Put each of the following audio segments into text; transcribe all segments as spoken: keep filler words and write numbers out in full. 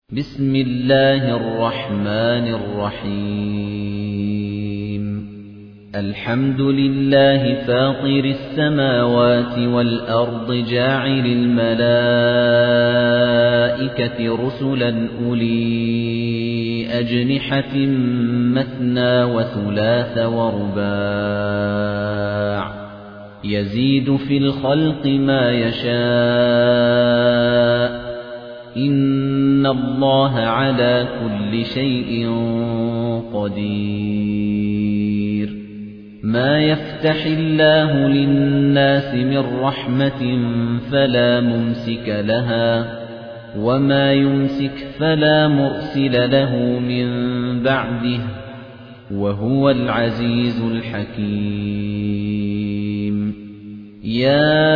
بسم الله الرحمن الرحيم الحمد لله فاطر السماوات والأرض جاعل الملائكة رسلا أولي أجنحة مثنى وثلاث ورباع يزيد في الخلق ما يشاء إن الله على كل شيء قدير ما يفتح الله للناس من رحمة فلا ممسك لها وما يمسك فلا مرسل له من بعده وهو العزيز الحكيم يا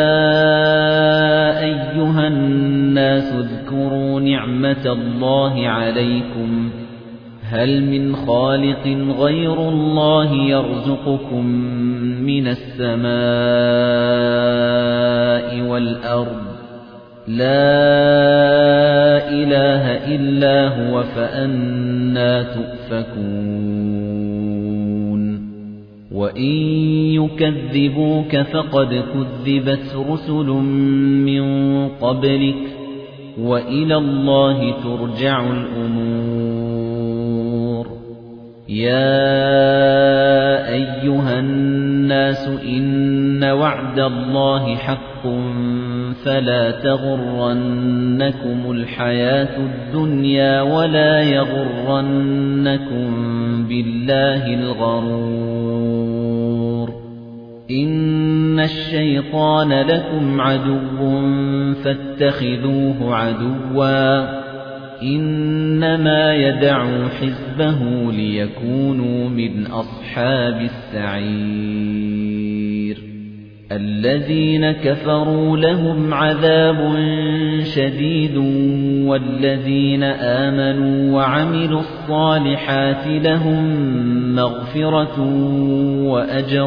أيها الناس اذكروا نعمة الله عليكم هل من خالق غير الله يرزقكم من السماء والأرض لا إله إلا هو فأنى تؤفكون وإن يكذبوك فقد كذبت رسل من قبلك وإلى الله ترجع الأمور يا أيها الناس إن وعد الله حق فلا تغرنكم الحياة الدنيا ولا يغرنكم بالله الغرور إن الشيطان لكم عدو فاتخذوه عدوا إنما يدعو حزبه ليكونوا من أصحاب السعير الذين كفروا لهم عذاب شديد والذين آمنوا وعملوا الصالحات لهم مغفرة وأجر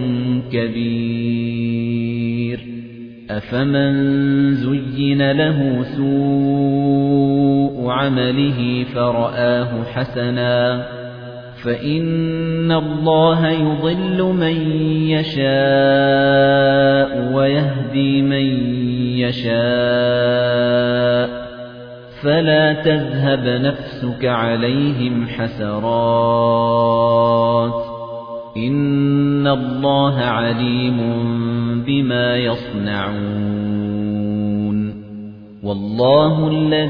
كبير أفمن زين له سوء عمله فرآه حسنا فإن الله يضل من يشاء ويهدي من يشاء فلا تذهب نفسك عليهم حسرات إن الله عليم بما يصنعون والله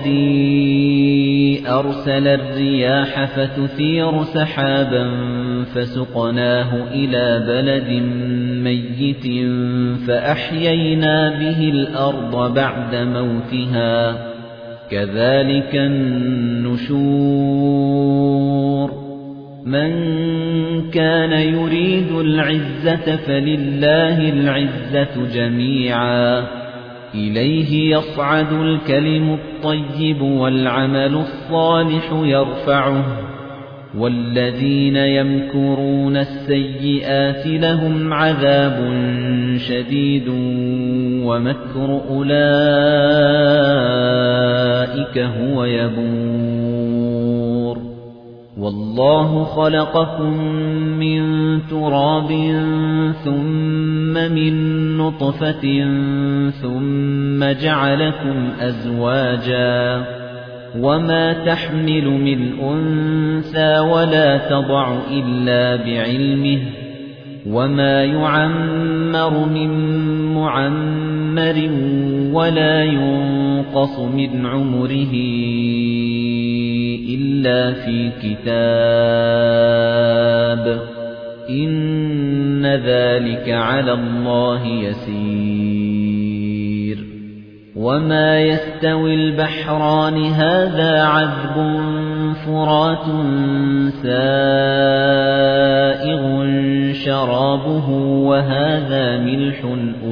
الذي أرسل الرياح فتثير سحابا فسقناه إلى بلد ميت فأحيينا به الأرض بعد موتها كذلك النشور من كان يريد العزة فلله العزة جميعا إليه يصعد الكلم الطيب والعمل الصالح يرفعه والذين يمكرون السيئات لهم عذاب شديد ومكر أولئك هو يبور والله خلقكم من تراب ثم من نطفة ثم جعلكم أزواجا وما تحمل من أنثى ولا تضع إلا بعلمه وما يعمر من معمر ولا ينقص من عمره إلا في كتاب إن ذلك على الله يسير وما يستوي البحران هذا عذب فرات سائغ شرابه وهذا ملح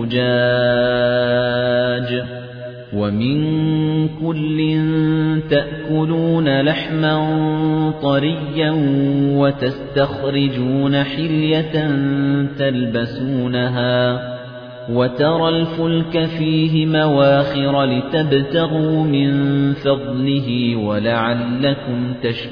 أجاج ومن كل تأكلون لحما طريا وتستخرجون حلية تلبسونها وترى الفلك فيه مواخر لتبتغوا من فضله ولعلكم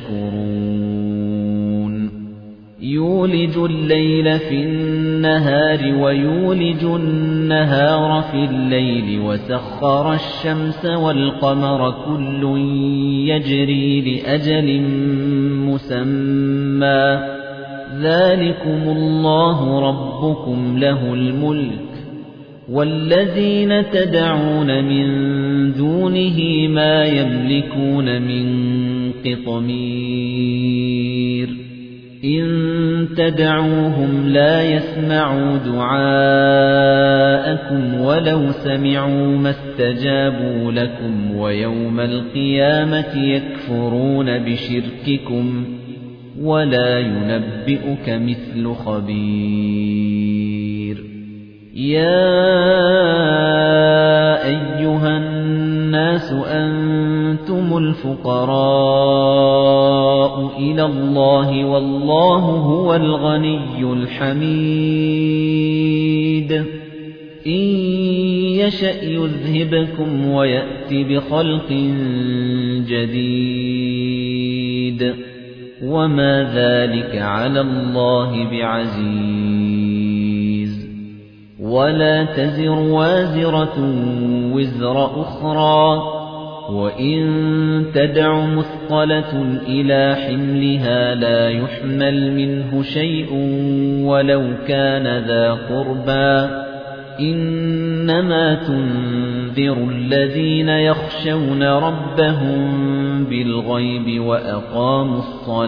تشكرون يولج الليل في النهار ويولج النهار في الليل وسخر الشمس والقمر كل يجري لأجل مسمى ذلكم الله ربكم له الملك والذين تدعون من دونه ما يملكون من قطمير إن تدعوهم لا يسمعوا دعاءكم ولو سمعوا ما استجابوا لكم ويوم القيامة يكفرون بشرككم ولا ينبئك مثل خبير يا أيها الناس أنتم الفقراء إلى الله والله هو الغني الحميد إن يشأ يذهبكم ويأت بخلق جديد وما ذلك على الله بعزيز ولا تزر وازرة وزر أخرى وإن تدع مثقلة إلى حملها لا يحمل منه شيء ولو كان ذا قربى إنما تنذر الذين يخشون ربهم بالغيب وأقاموا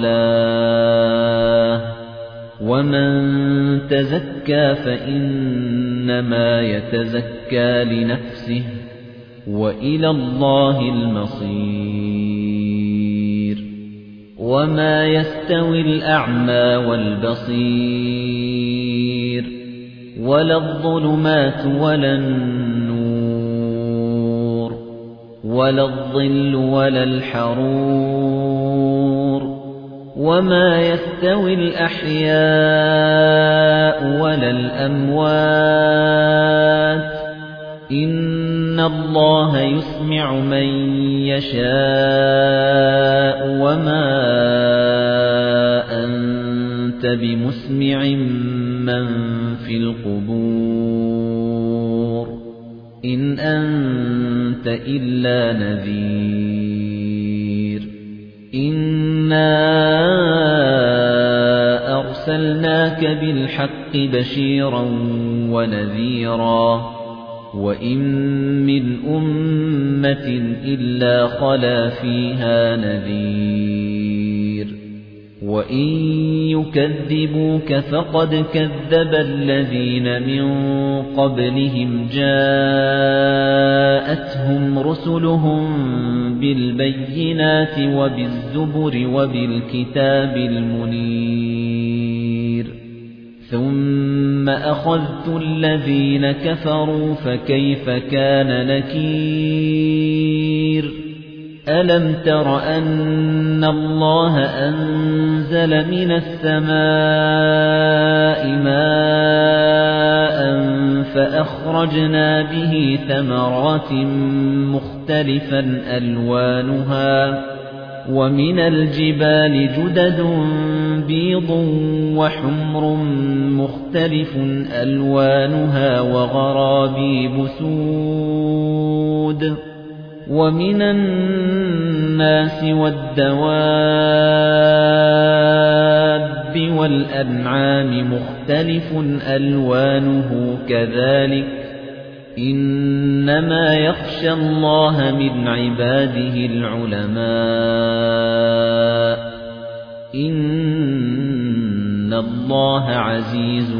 الصلاة ومن تزكى فإنما يتزكى لنفسه وإلى الله المصير وما يستوي الأعمى والبصير ولا الظلمات ولا النور ولا الظل ولا الحرور وما يستوي الأحياء ولا الأموات إن الله يسمع من يشاء وما أنت بمسمع من في القبور إن أنت إلا نذير إنا أرسلناك بالحق بشيرا ونذيرا وإن من أمة إلا خلا فيها نذير وإن يكذبوك فقد كذب الذين من قبلهم جاءتهم رسلهم بالبينات وبالزبر وبالكتاب المنير ثم أخذت الذين كفروا فكيف كان نكير ألم تر أن الله أنزل من السماء ماء فأخرجنا به ثمرات مختلفا ألوانها ومن الجبال جدد بيض وحمر مختلف ألوانها وغرابيب سود ومن الناس والدواب والأنعام مختلف ألوانه كذلك إنما يخشى الله من عباده العلماء إن الله عزيز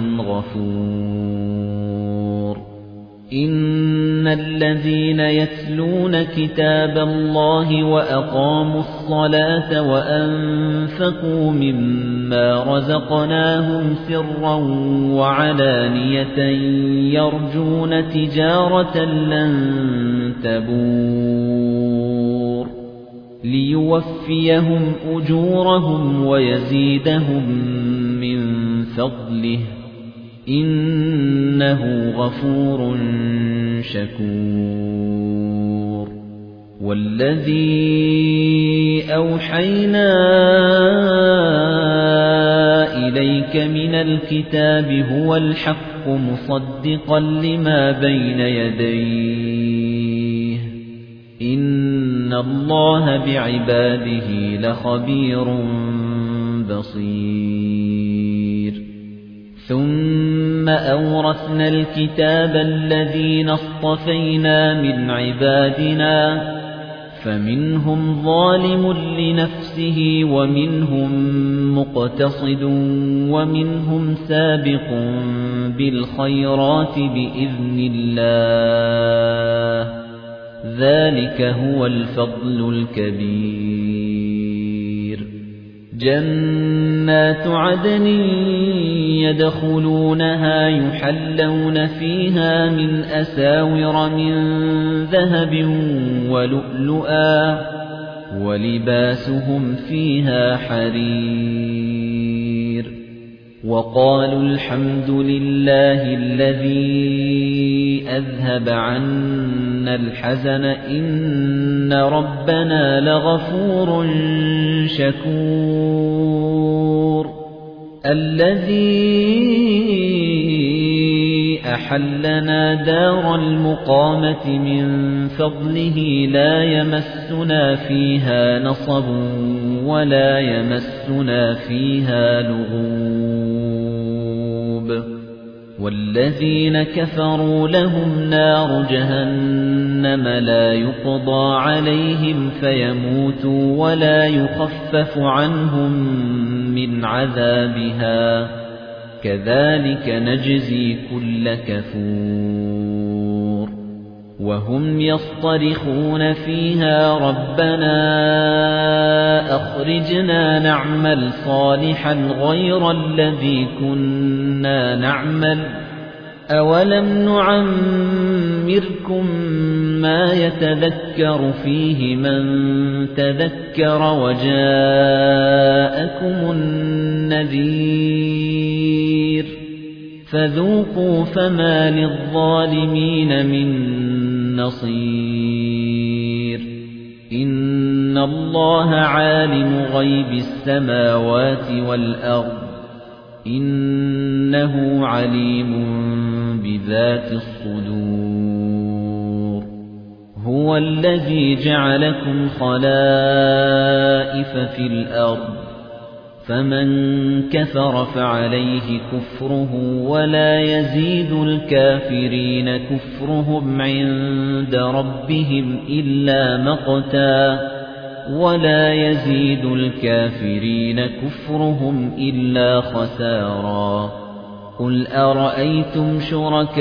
غفور إن الذين يتلون كتاب الله وأقاموا الصلاة وأنفقوا مما رزقناهم سرا وعلانية يرجون تجارة لن تبور ليوفيهم أجورهم ويزيدهم من فضله إِنَّهُ غَفُورٌ شَكُورٌ وَالَّذِي أَوْحَيْنَا إِلَيْكَ مِنَ الْكِتَابِ هُوَ الْحَقُّ مُصَدِّقًا لِمَا بَيْنَ يَدَيْهِ إِنَّ اللَّهَ بِعِبَادِهِ لَخَبِيرٌ بَصِيرٌ ثُمَّ أَوْرَثْنَا الْكِتَابَ الَّذِينَ اصْطَفَيْنَا مِنْ عِبَادِنَا فَمِنْهُمْ ظَالِمٌ لِنَفْسِهِ وَمِنْهُمْ مُقْتَصِدٌ وَمِنْهُمْ سَابِقٌ بِالْخَيْرَاتِ بِإِذْنِ اللَّهِ ذَلِكَ هُوَ الْفَضْلُ الْكَبِيرُ جَنَّاتُ عَدْنٍ يَدْخُلُونَهَا يُحَلَّوْنَ فِيهَا مِنْ أَسَاوِرَ مِنْ ذَهَبٍ وَلُؤْلُؤًا وَلِبَاسُهُمْ فِيهَا حَرِيرٌ وَقَالُوا الْحَمْدُ لِلَّهِ الَّذِي أَذْهَبَ عَنَّا الْحَزَنَ إِنَّ رَبَّنَا لَغَفُورٌ شَكُورٌ الَّذِي أَحَلَّنَا دَارَ الْمُقَامَةِ مِنْ فَضْلِهِ لَا يَمَسُّنَا فِيهَا نَصَبٌ وَلَا يَمَسُّنَا فِيهَا لُغُوبٌ وَالَّذِينَ كَفَرُوا لَهُمْ نَارُ جَهَنَّمَ لَا يُقْضَى عَلَيْهِمْ فَيَمُوتُوا وَلَا يُخَفَّفُ عَنْهُمْ مِنْ عَذَابِهَا كَذَلِكَ نَجْزِي كُلَّ كَفُورٍ وَهُمْ يَصْطَرِخُونَ فِيهَا رَبَّنَا أَخْرِجْنَا نَعْمَلْ صَالِحًا غَيْرَ الَّذِي كُنَّا نَعْمَلُ أَوَلَمْ نُعَمِّرْكُم مَّا يَتَذَكَّرُ فِيهِ مَن تَذَكَّرَ وَجَاءَكُمُ النَّذِيرُ فَذُوقُوا فَمَا لِلظَّالِمِينَ مِن نَّصِيرٍ إِنَّ اللَّهَ عَالِمُ غَيْبِ السَّمَاوَاتِ وَالْأَرْضِ إِنَّهُ عَلِيمٌ بِذَاتِ الصُّدُورِ هُوَ الَّذِي جَعَلَكُمْ خَلَائِفَ فِي الْأَرْضِ فَمَن كَفَرَ فَعَلَيْهِ كُفْرُهُ وَلَا يَزِيدُ الْكَافِرِينَ كُفْرُهُمْ عِندَ رَبِّهِمْ إِلَّا مَقْتًا وَلَا يَزِيدُ الْكَافِرِينَ كُفْرُهُمْ إِلَّا خَسَارًا قُلْ أَرَأَيْتُمْ شُرَكَاءَكُمُ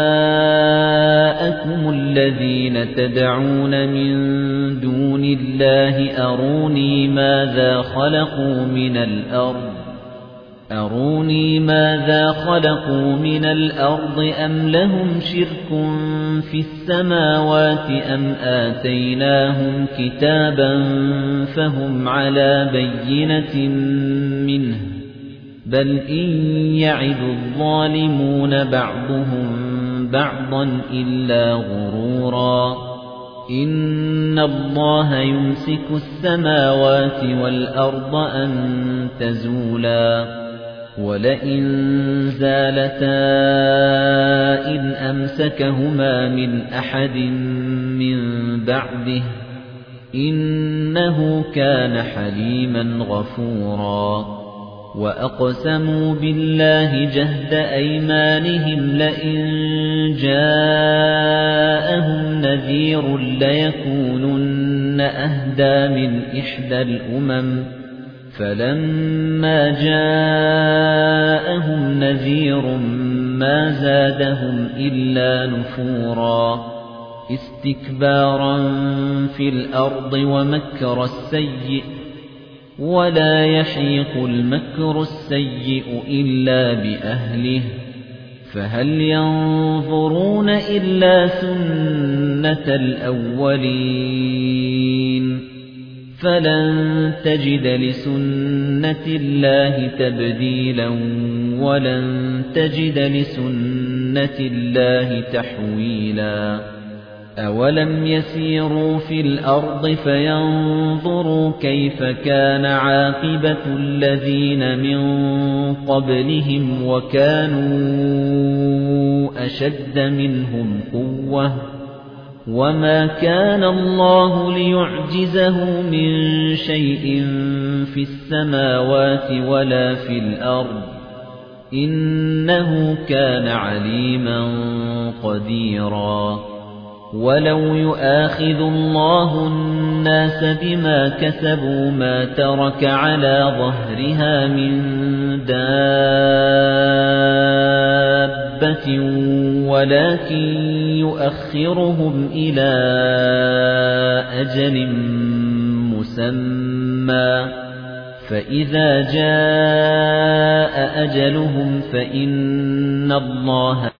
الَّذِينَ تَدْعُونَ مِن دُونِ اللَّهِ أَرُونِي مَاذَا خَلَقُوا مِنَ الْأَرْضِ أَرُونِي مَاذَا خَلَقُوا مِنَ الْأَرْضِ أَمْ لَهُمْ شِرْكٌ فِي السَّمَاوَاتِ أَمْ آتَيْنَاهُمْ كِتَابًا فَهُمْ عَلَى بَيِّنَةٍ مِّنْهُ بَلْ إِن يَعِدُ الظَّالِمُونَ بَعْضُهُم بَعْضًا إِلَّا غُرُورًا إِنَّ اللَّهَ يُمْسِكُ السَّمَاوَاتِ وَالْأَرْضَ أَن تَزُولَا وَلَئِن زَالَتَا إِنْ أَمْسَكَهُمَا مِنْ أَحَدٍ مِّن بَعْدِهِ إِنَّهُ كَانَ حَلِيمًا غَفُورًا وَأَقْسَمُوا بِاللَّهِ جَهْدَ أَيْمَانِهِمْ لَئِن جَاءَهُمْ نَذِيرٌ لَّيَكُونُنَّ أَهْدَىٰ مِنْ إِحْدَى الْأُمَمِ فَلَمَّا جَاءَهُمْ نَذِيرٌ مَّا زَادَهُمْ إِلَّا نُفُورًا اسْتِكْبَارًا فِي الْأَرْضِ وَمَكْرَ السَّيِّئِ وَلَا يَحِيقُ الْمَكْرُ السَّيِّئُ إِلَّا بِأَهْلِهِ فَهَلْ يَنظُرُونَ إِلَّا سُنَّةَ الْأَوَّلِينَ فَلَن تَجِدَ لِسُنَّةِ اللَّهِ تَبْدِيلًا وَلَن تَجِدَ لِسُنَّةِ اللَّهِ تَحْوِيلًا أَوَلَمْ يَسِيرُوا فِي الْأَرْضِ فَيَنظُرُوا كَيْفَ كَانَ عَاقِبَةُ الَّذِينَ مِن قَبْلِهِمْ وَكَانُوا أَشَدَّ مِنْهُمْ قُوَّةً وَمَا كَانَ اللَّهُ لِيُعْجِزَهُ مِن شَيْءٍ فِي السَّمَاوَاتِ وَلَا فِي الْأَرْضِ إِنَّهُ كَانَ عَلِيمًا قَدِيرًا وَلَوْ يُؤَاخِذُ اللَّهُ النَّاسَ بِمَا كَسَبُوا مَا تَرَكَ عَلَى ظَهْرِهَا مِن دَابَّةٍ وَلَكِن يُؤَخِّرُهُمْ إِلَى أَجَلٍ مُّسَمًّى فَإِذَا جَاءَ أَجَلُهُمْ فَإِنَّ اللَّهَ